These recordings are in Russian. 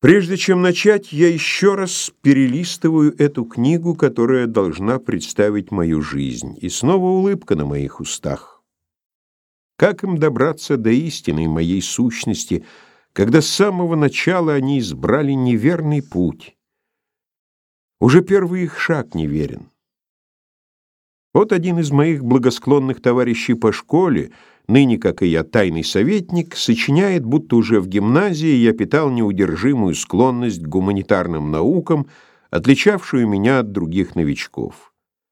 Прежде чем начать, я еще раз перелистываю эту книгу, которая должна представить мою жизнь, и снова улыбка на моих устах. Как им добраться до истины моей сущности, когда с самого начала они избрали неверный путь? Уже первый их шаг неверен. Вот один из моих благосклонных товарищей по школе, ныне, как и я, тайный советник, сочиняет, будто уже в гимназии я питал неудержимую склонность к гуманитарным наукам, отличавшую меня от других новичков.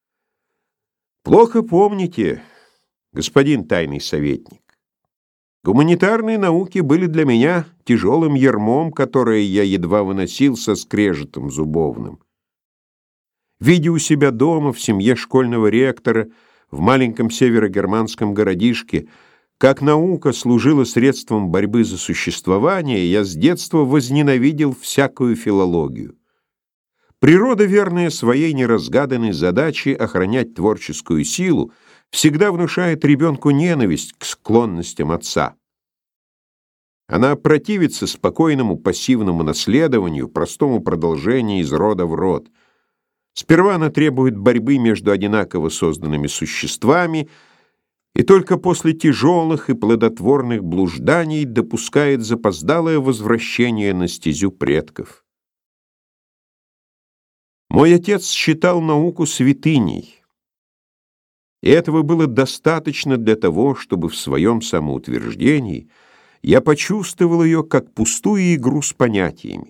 Плохо помните, господин тайный советник. Гуманитарные науки были для меня тяжелым ярмом, которое я едва выносил со скрежетом зубовным. Видя у себя дома, в семье школьного ректора, в маленьком северогерманском городишке, как наука служила средством борьбы за существование, я с детства возненавидел всякую филологию. Природа, верная своей неразгаданной задаче охранять творческую силу, всегда внушает ребенку ненависть к склонностям отца. Она противится спокойному пассивному наследованию, простому продолжению из рода в род. Сперва она требует борьбы между одинаково созданными существами, и только после тяжелых и плодотворных блужданий допускает запоздалое возвращение на стезю предков. Мой отец считал науку святыней, и этого было достаточно для того, чтобы в своем самоутверждении я почувствовал ее как пустую игру с понятиями.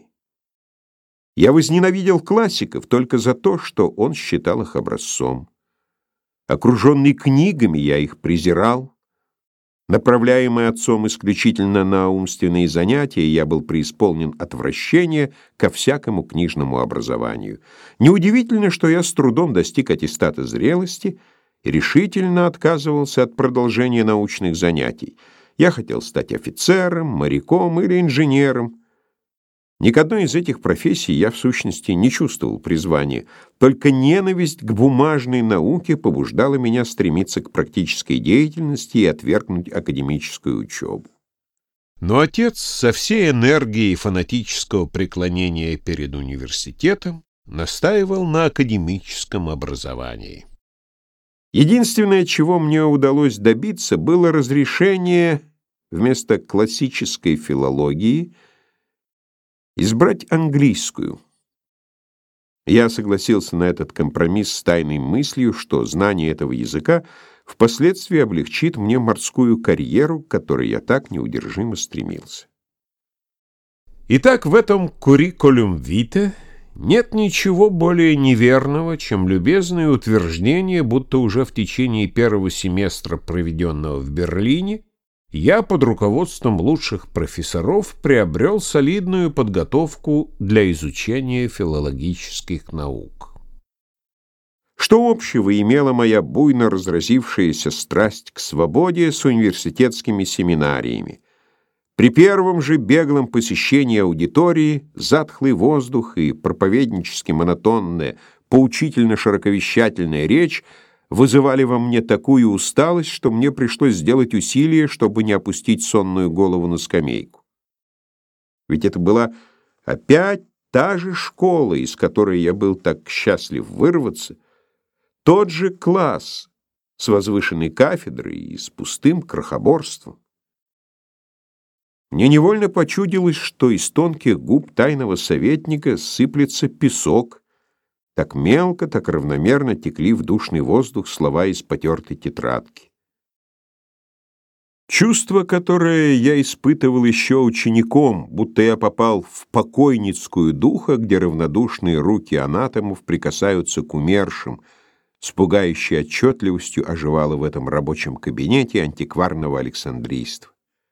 Я возненавидел классиков только за то, что он считал их образцом. Окруженный книгами, я их презирал. Направляемый отцом исключительно на умственные занятия, я был преисполнен отвращения ко всякому книжному образованию. Неудивительно, что я с трудом достиг аттестата зрелости и решительно отказывался от продолжения научных занятий. Я хотел стать офицером, моряком или инженером. Ни к одной из этих профессий я, в сущности, не чувствовал призвания, только ненависть к бумажной науке побуждала меня стремиться к практической деятельности и отвергнуть академическую учебу. Но отец со всей энергией фанатического преклонения перед университетом настаивал на академическом образовании. Единственное, чего мне удалось добиться, было разрешение вместо классической филологии избрать английскую. Я согласился на этот компромисс с тайной мыслью, что знание этого языка впоследствии облегчит мне морскую карьеру, к которой я так неудержимо стремился. Итак, в этом curriculum vitae нет ничего более неверного, чем любезное утверждение, будто уже в течение первого семестра, проведенного в Берлине, я под руководством лучших профессоров приобрел солидную подготовку для изучения филологических наук. Что общего имела моя буйно разразившаяся страсть к свободе с университетскими семинариями? При первом же беглом посещении аудитории затхлый воздух и проповеднически монотонная, поучительно-широковещательная речь вызывали во мне такую усталость, что мне пришлось сделать усилие, чтобы не опустить сонную голову на скамейку. Ведь это была опять та же школа, из которой я был так счастлив вырваться, тот же класс с возвышенной кафедрой и с пустым крохоборством. Мне невольно почудилось, что из тонких губ тайного советника сыплется песок. Так мелко, так равномерно текли в душный воздух слова из потертой тетрадки. Чувство, которое я испытывал еще учеником, будто я попал в покойницкую духа, где равнодушные руки анатомов прикасаются к умершим, с пугающей отчетливостью оживало в этом рабочем кабинете антикварного александрийства.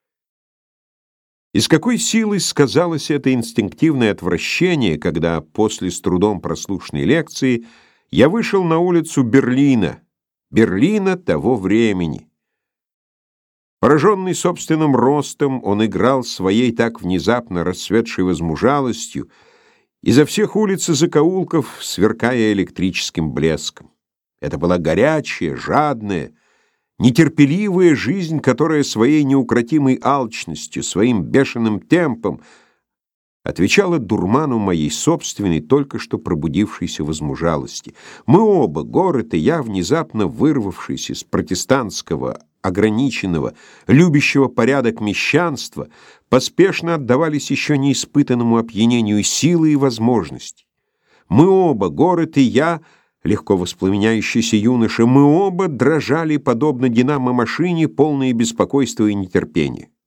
И с какой силой сказалось это инстинктивное отвращение, когда после с трудом прослушанной лекции я вышел на улицу Берлина того времени. Пораженный собственным ростом, он играл своей так внезапно расцветшей возмужалостью, изо всех улиц и закоулков сверкая электрическим блеском. Это была горячая, жадная, нетерпеливая жизнь, которая своей неукротимой алчностью, своим бешеным темпом отвечала дурману моей собственной, только что пробудившейся возмужалости. Мы оба, город и я, внезапно вырвавшись из протестантского, ограниченного, любящего порядок мещанства, поспешно отдавались еще неиспытанному опьянению силы и возможностей. Мы оба, город и я, легко воспламеняющийся юноша, мы оба дрожали, подобно динамо-машине, полные беспокойства и нетерпения.